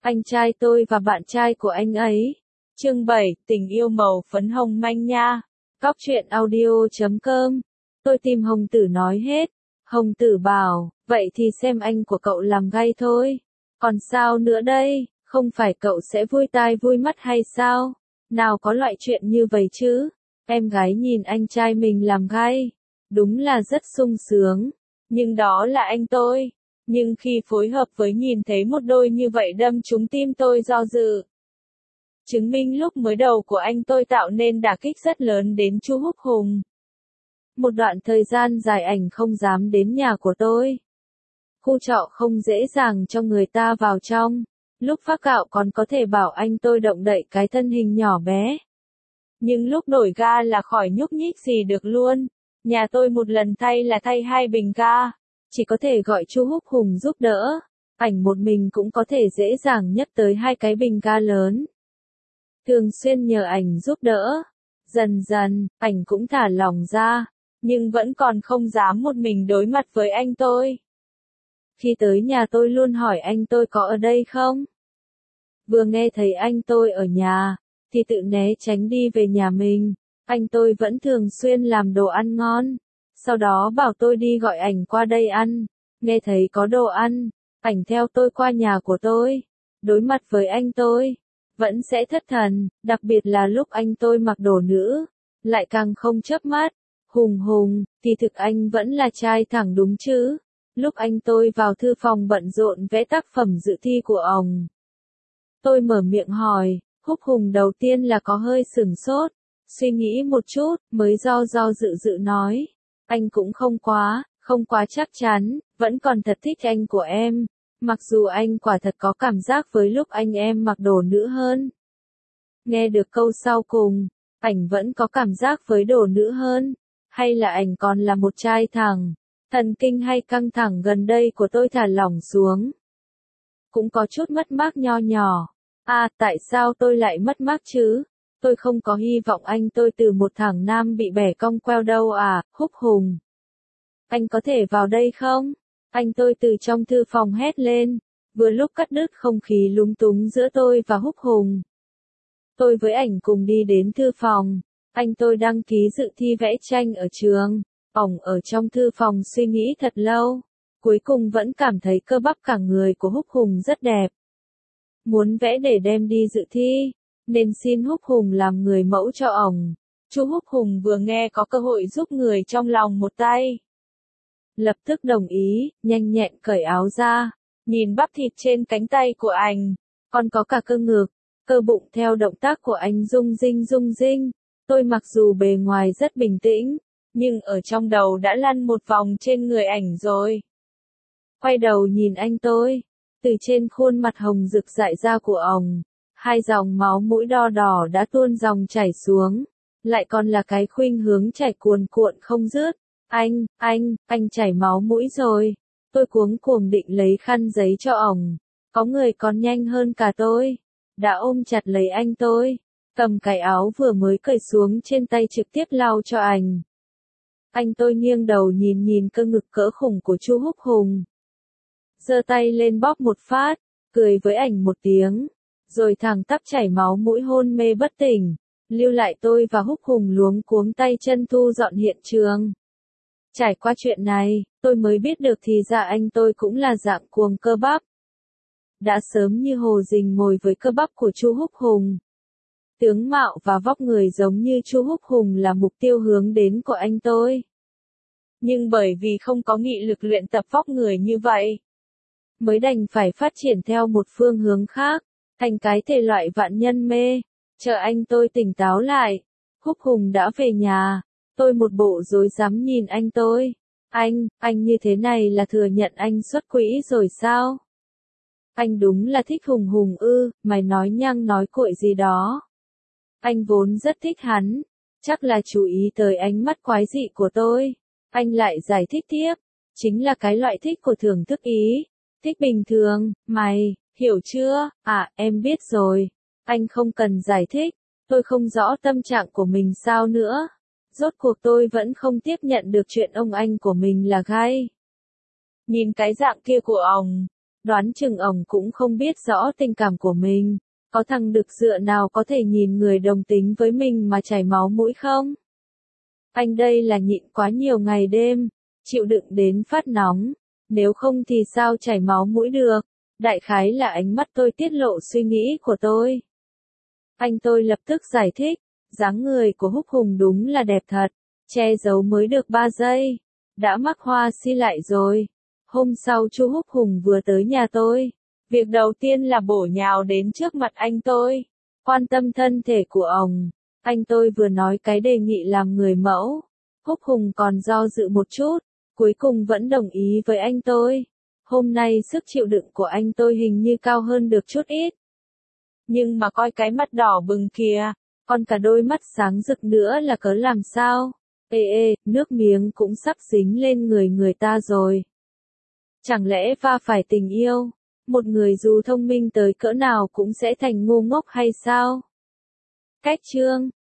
anh trai tôi và bạn trai của anh ấy. Chương 7, tình yêu màu phấn hồng manh nha. Cóc truyện audio.com. Tôi tìm Hồng Tử nói hết. Hồng Tử bảo, vậy thì xem anh của cậu làm gay thôi. Còn sao nữa đây, không phải cậu sẽ vui tai vui mắt hay sao? Nào có loại chuyện như vậy chứ. Em gái nhìn anh trai mình làm gay. Đúng là rất sung sướng. Nhưng đó là anh tôi. Nhưng khi phối hợp với nhìn thấy một đôi như vậy đâm trúng tim tôi do dự. Chứng minh lúc mới đầu của anh tôi tạo nên đả kích rất lớn đến Chu Húc Hùng. Một đoạn thời gian dài ảnh không dám đến nhà của tôi. Khu trọ không dễ dàng cho người ta vào trong. Lúc phát gạo còn có thể bảo anh tôi động đậy cái thân hình nhỏ bé. Nhưng lúc nổi ga là khỏi nhúc nhích gì được luôn. Nhà tôi một lần thay là thay 2 bình ga. Chỉ có thể gọi Chu Húc Hùng giúp đỡ. Ảnh một mình cũng có thể dễ dàng nhấc tới 2 cái bình ga lớn. Thường xuyên nhờ ảnh giúp đỡ. Dần dần, ảnh cũng thả lỏng ra. Nhưng vẫn còn không dám một mình đối mặt với anh tôi. Khi tới nhà tôi luôn hỏi anh tôi có ở đây không? Vừa nghe thấy anh tôi ở nhà, thì tự né tránh đi về nhà mình. Anh tôi vẫn thường xuyên làm đồ ăn ngon. Sau đó bảo tôi đi gọi ảnh qua đây ăn. Nghe thấy có đồ ăn, ảnh theo tôi qua nhà của tôi. Đối mặt với anh tôi, vẫn sẽ thất thần, đặc biệt là lúc anh tôi mặc đồ nữ. Lại càng không chớp mắt. Hùng, thì thực anh vẫn là trai thẳng đúng chứ. Lúc anh tôi vào thư phòng bận rộn vẽ tác phẩm dự thi của ông. Tôi mở miệng hỏi, Húc Hùng đầu tiên là có hơi sửng sốt. Suy nghĩ một chút, mới do dự nói. Anh cũng không quá chắc chắn, vẫn còn thật thích anh của em. Mặc dù anh quả thật có cảm giác với lúc anh em mặc đồ nữ hơn. Nghe được câu sau cùng, ảnh vẫn có cảm giác với đồ nữ hơn. Hay là ảnh còn là một trai thẳng, thần kinh hay căng thẳng gần đây của tôi thả lỏng xuống. Cũng có chút mất mát nho nhỏ. À, tại sao tôi lại mất mát chứ? Tôi không có hy vọng anh tôi từ một thằng nam bị bẻ cong queo đâu à, Húc Hùng. Anh có thể vào đây không? Anh tôi từ trong thư phòng hét lên, vừa lúc cắt đứt không khí lúng túng giữa tôi và Húc Hùng. Tôi với ảnh cùng đi đến thư phòng. Anh tôi đăng ký dự thi vẽ tranh ở trường. Ổng ở trong thư phòng suy nghĩ thật lâu. Cuối cùng vẫn cảm thấy cơ bắp cả người của Húc Hùng rất đẹp. Muốn vẽ để đem đi dự thi, nên xin Húc Hùng làm người mẫu cho ổng. Chu Húc Hùng vừa nghe có cơ hội giúp người trong lòng một tay. Lập tức đồng ý, nhanh nhẹn cởi áo ra. Nhìn bắp thịt trên cánh tay của anh, còn có cả cơ ngực, cơ bụng theo động tác của anh rung rinh. Tôi mặc dù bề ngoài rất bình tĩnh, nhưng ở trong đầu đã lăn một vòng trên người ảnh rồi. Quay đầu nhìn anh tôi, từ trên khuôn mặt hồng rực dại ra của ổng, 2 dòng máu mũi đo đỏ đã tuôn dòng chảy xuống, lại còn là cái khuynh hướng chảy cuồn cuộn không dứt. Anh chảy máu mũi rồi. Tôi cuống cuồng định lấy khăn giấy cho ổng. Có người còn nhanh hơn cả tôi. Đã ôm chặt lấy anh tôi. Cầm cái áo vừa mới cởi xuống trên tay trực tiếp lau cho anh. Anh tôi nghiêng đầu nhìn cơ ngực cỡ khủng của Chu Húc Hùng. Giơ tay lên bóp một phát, cười với ảnh một tiếng. Rồi thẳng tắp chảy máu mũi hôn mê bất tỉnh. Lưu lại tôi và Húc Hùng luống cuống tay chân thu dọn hiện trường. Trải qua chuyện này, tôi mới biết được thì ra anh tôi cũng là dạng cuồng cơ bắp. Đã sớm như hồ dình ngồi với cơ bắp của Chu Húc Hùng. Tướng mạo và vóc người giống như Chu Húc Hùng là mục tiêu hướng đến của anh tôi. Nhưng bởi vì không có nghị lực luyện tập vóc người như vậy, mới đành phải phát triển theo một phương hướng khác, thành cái thể loại vạn nhân mê. Chờ anh tôi tỉnh táo lại, Húc Hùng đã về nhà. Tôi một bộ rối rắm nhìn anh tôi. Anh như thế này là thừa nhận anh xuất quỹ rồi sao? Anh đúng là thích Hùng ư, mày nói nhăng nói cuội gì đó. Anh vốn rất thích hắn, chắc là chú ý tới ánh mắt quái dị của tôi. Anh lại giải thích tiếp, chính là cái loại thích của thưởng thức ý, thích bình thường, mày, hiểu chưa? À, em biết rồi. Anh không cần giải thích, tôi không rõ tâm trạng của mình sao nữa. Rốt cuộc tôi vẫn không tiếp nhận được chuyện ông anh của mình là gay. Nhìn cái dạng kia của ổng, Đoán chừng ổng cũng không biết rõ tình cảm của mình. Có thằng đực dựa nào có thể nhìn người đồng tính với mình mà chảy máu mũi không? Anh đây là nhịn quá nhiều ngày đêm, chịu đựng đến phát nóng, nếu không thì sao chảy máu mũi được? Đại khái là ánh mắt tôi tiết lộ suy nghĩ của tôi. Anh tôi lập tức giải thích, dáng người của Húc Hùng đúng là đẹp thật, che giấu mới được 3 giây, đã mắc hoa si lại rồi. Hôm sau chú Húc Hùng vừa tới nhà tôi, việc đầu tiên là bổ nhào đến trước mặt anh tôi, quan tâm thân thể của ông. Anh tôi vừa nói cái đề nghị làm người mẫu, Húc Hùng còn do dự một chút, cuối cùng vẫn đồng ý với anh tôi. Hôm nay sức chịu đựng của anh tôi hình như cao hơn được chút ít. Nhưng mà coi cái mắt đỏ bừng kìa, còn cả đôi mắt sáng rực nữa là cớ làm sao? Ê, nước miếng cũng sắp dính lên người ta rồi. Chẳng lẽ va phải tình yêu? Một người dù thông minh tới cỡ nào cũng sẽ thành ngu ngốc hay sao? Cách chương